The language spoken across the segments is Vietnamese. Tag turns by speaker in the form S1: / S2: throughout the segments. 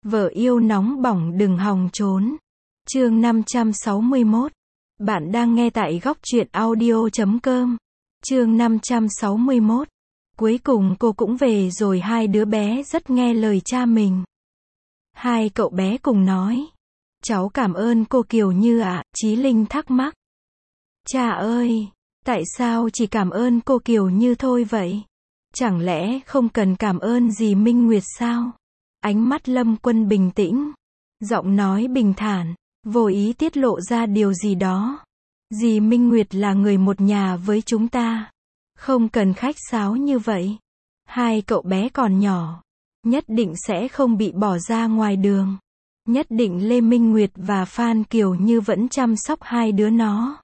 S1: Vợ yêu nóng bỏng đừng hòng trốn. Chương 561. Bạn đang nghe tại góc truyện audio.com. Chương 561. Cuối cùng cô cũng về rồi, hai đứa bé rất nghe lời cha mình. Hai cậu bé cùng nói. Cháu cảm ơn cô Kiều Như ạ, Chí Linh thắc mắc. Cha ơi, tại sao chỉ cảm ơn cô Kiều Như thôi vậy? Chẳng lẽ không cần cảm ơn dì Minh Nguyệt sao? Ánh mắt Lâm Quân bình tĩnh, giọng nói bình thản, vô ý tiết lộ ra điều gì đó. Dì Minh Nguyệt là người một nhà với chúng ta. Không cần khách sáo như vậy. Hai cậu bé còn nhỏ, nhất định sẽ không bị bỏ ra ngoài đường. Nhất định Lê Minh Nguyệt và Phan Kiều Như vẫn chăm sóc hai đứa nó.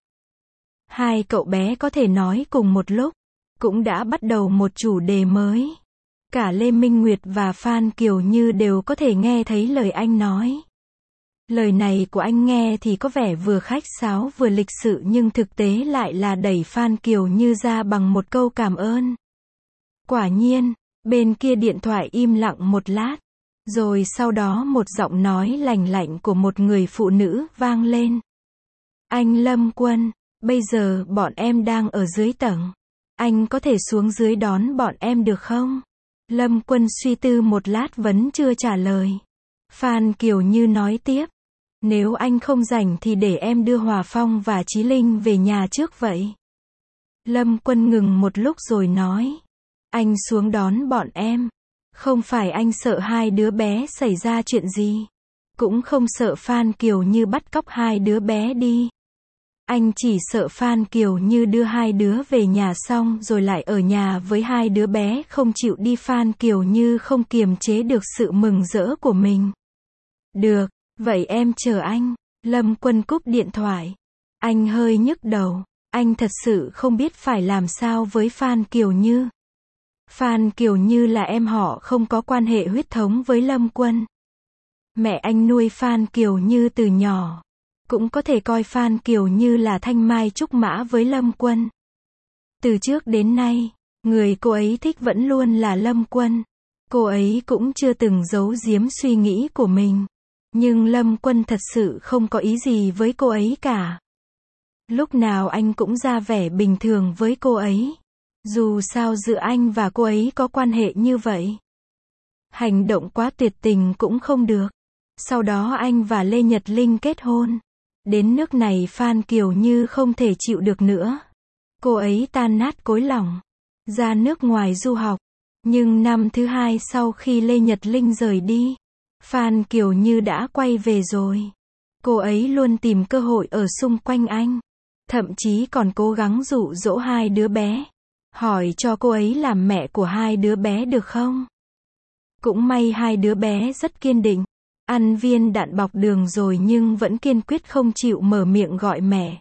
S1: Hai cậu bé có thể nói cùng một lúc, cũng đã bắt đầu một chủ đề mới. Cả Lê Minh Nguyệt và Phan Kiều Như đều có thể nghe thấy lời anh nói. Lời này của anh nghe thì có vẻ vừa khách sáo vừa lịch sự, nhưng thực tế lại là đẩy Phan Kiều Như ra bằng một câu cảm ơn. Quả nhiên, bên kia điện thoại im lặng một lát, rồi sau đó một giọng nói lành lạnh của một người phụ nữ vang lên. Anh Lâm Quân, bây giờ bọn em đang ở dưới tầng. Anh có thể xuống dưới đón bọn em được không? Lâm Quân suy tư một lát vẫn chưa trả lời. Phan Kiều Như nói tiếp. Nếu anh không rảnh thì để em đưa Hòa Phong và Chí Linh về nhà trước vậy. Lâm Quân ngừng một lúc rồi nói. Anh xuống đón bọn em. Không phải anh sợ hai đứa bé xảy ra chuyện gì. Cũng không sợ Phan Kiều Như bắt cóc hai đứa bé đi. Anh chỉ sợ Phan Kiều Như đưa hai đứa về nhà xong rồi lại ở nhà với hai đứa bé không chịu đi. Phan Kiều Như không kiềm chế được sự mừng rỡ của mình. Được, vậy em chờ anh. Lâm Quân cúp điện thoại. Anh hơi nhức đầu. Anh thật sự không biết phải làm sao với Phan Kiều Như. Phan Kiều Như là em họ không có quan hệ huyết thống với Lâm Quân. Mẹ anh nuôi Phan Kiều Như từ nhỏ. Cũng có thể coi Phan Kiều Như là thanh mai trúc mã với Lâm Quân. Từ trước đến nay, người cô ấy thích vẫn luôn là Lâm Quân. Cô ấy cũng chưa từng giấu giếm suy nghĩ của mình. Nhưng Lâm Quân thật sự không có ý gì với cô ấy cả. Lúc nào anh cũng ra vẻ bình thường với cô ấy. Dù sao giữa anh và cô ấy có quan hệ như vậy. Hành động quá tuyệt tình cũng không được. Sau đó anh và Lê Nhật Linh kết hôn. Đến nước này Phan Kiều Như không thể chịu được nữa. Cô ấy tan nát cõi lòng. Ra nước ngoài du học. Nhưng năm thứ hai sau khi Lê Nhật Linh rời đi, Phan Kiều Như đã quay về rồi. Cô ấy luôn tìm cơ hội ở xung quanh anh. Thậm chí còn cố gắng dụ dỗ hai đứa bé. Hỏi cho cô ấy làm mẹ của hai đứa bé được không? Cũng may hai đứa bé rất kiên định. Ăn viên đạn bọc đường rồi nhưng vẫn kiên quyết không chịu mở miệng gọi mẹ.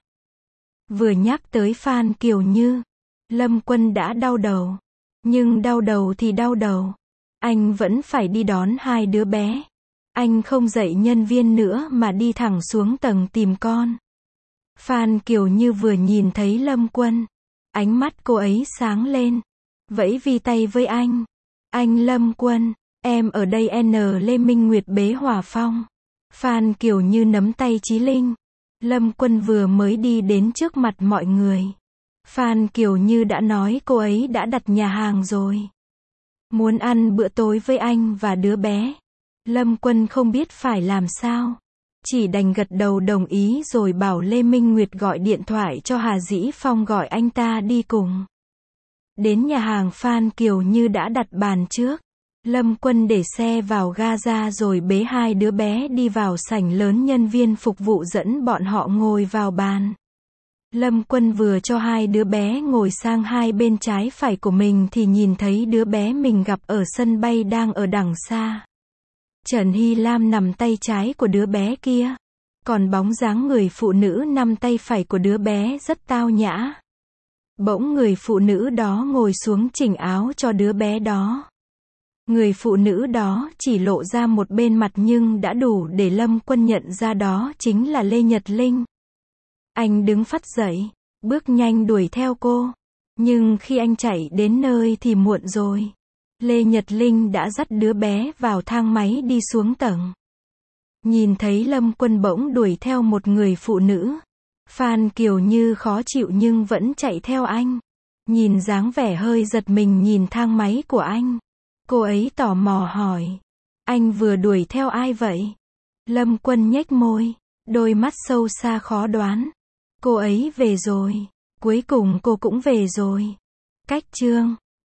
S1: Vừa nhắc tới Phan Kiều Như, Lâm Quân đã đau đầu. Nhưng đau đầu thì đau đầu. Anh vẫn phải đi đón hai đứa bé. Anh không dạy nhân viên nữa mà đi thẳng xuống tầng tìm con. Phan Kiều Như vừa nhìn thấy Lâm Quân, ánh mắt cô ấy sáng lên. Vẫy vi tay với anh. Anh Lâm Quân, em ở đây. Lê Minh Nguyệt bế Hòa Phong. Phan Kiều Như nắm tay Chí Linh. Lâm Quân vừa mới đi đến trước mặt mọi người. Phan Kiều Như đã nói cô ấy đã đặt nhà hàng rồi. Muốn ăn bữa tối với anh và đứa bé. Lâm Quân không biết phải làm sao. Chỉ đành gật đầu đồng ý rồi bảo Lê Minh Nguyệt gọi điện thoại cho Hà Dĩ Phong gọi anh ta đi cùng. Đến nhà hàng Phan Kiều Như đã đặt bàn trước. Lâm Quân để xe vào ga ra rồi bế hai đứa bé đi vào sảnh lớn, nhân viên phục vụ dẫn bọn họ ngồi vào bàn. Lâm Quân vừa cho hai đứa bé ngồi sang hai bên trái phải của mình thì nhìn thấy đứa bé mình gặp ở sân bay đang ở đằng xa. Trần Hy Lam nằm tay trái của đứa bé kia. Còn bóng dáng người phụ nữ nằm tay phải của đứa bé rất tao nhã. Bỗng người phụ nữ đó ngồi xuống chỉnh áo cho đứa bé đó. Người phụ nữ đó chỉ lộ ra một bên mặt nhưng đã đủ để Lâm Quân nhận ra đó chính là Lê Nhật Linh. Anh đứng phắt dậy, bước nhanh đuổi theo cô. Nhưng khi anh chạy đến nơi thì muộn rồi. Lê Nhật Linh đã dắt đứa bé vào thang máy đi xuống tầng. Nhìn thấy Lâm Quân bỗng đuổi theo một người phụ nữ. Phan Kiều Như khó chịu nhưng vẫn chạy theo anh. Nhìn dáng vẻ hơi giật mình nhìn thang máy của anh. Cô ấy tò mò hỏi. Anh vừa đuổi theo ai vậy? Lâm Quân nhếch môi. Đôi mắt sâu xa khó đoán. Cô ấy về rồi. Cuối cùng cô cũng về rồi. Cách chương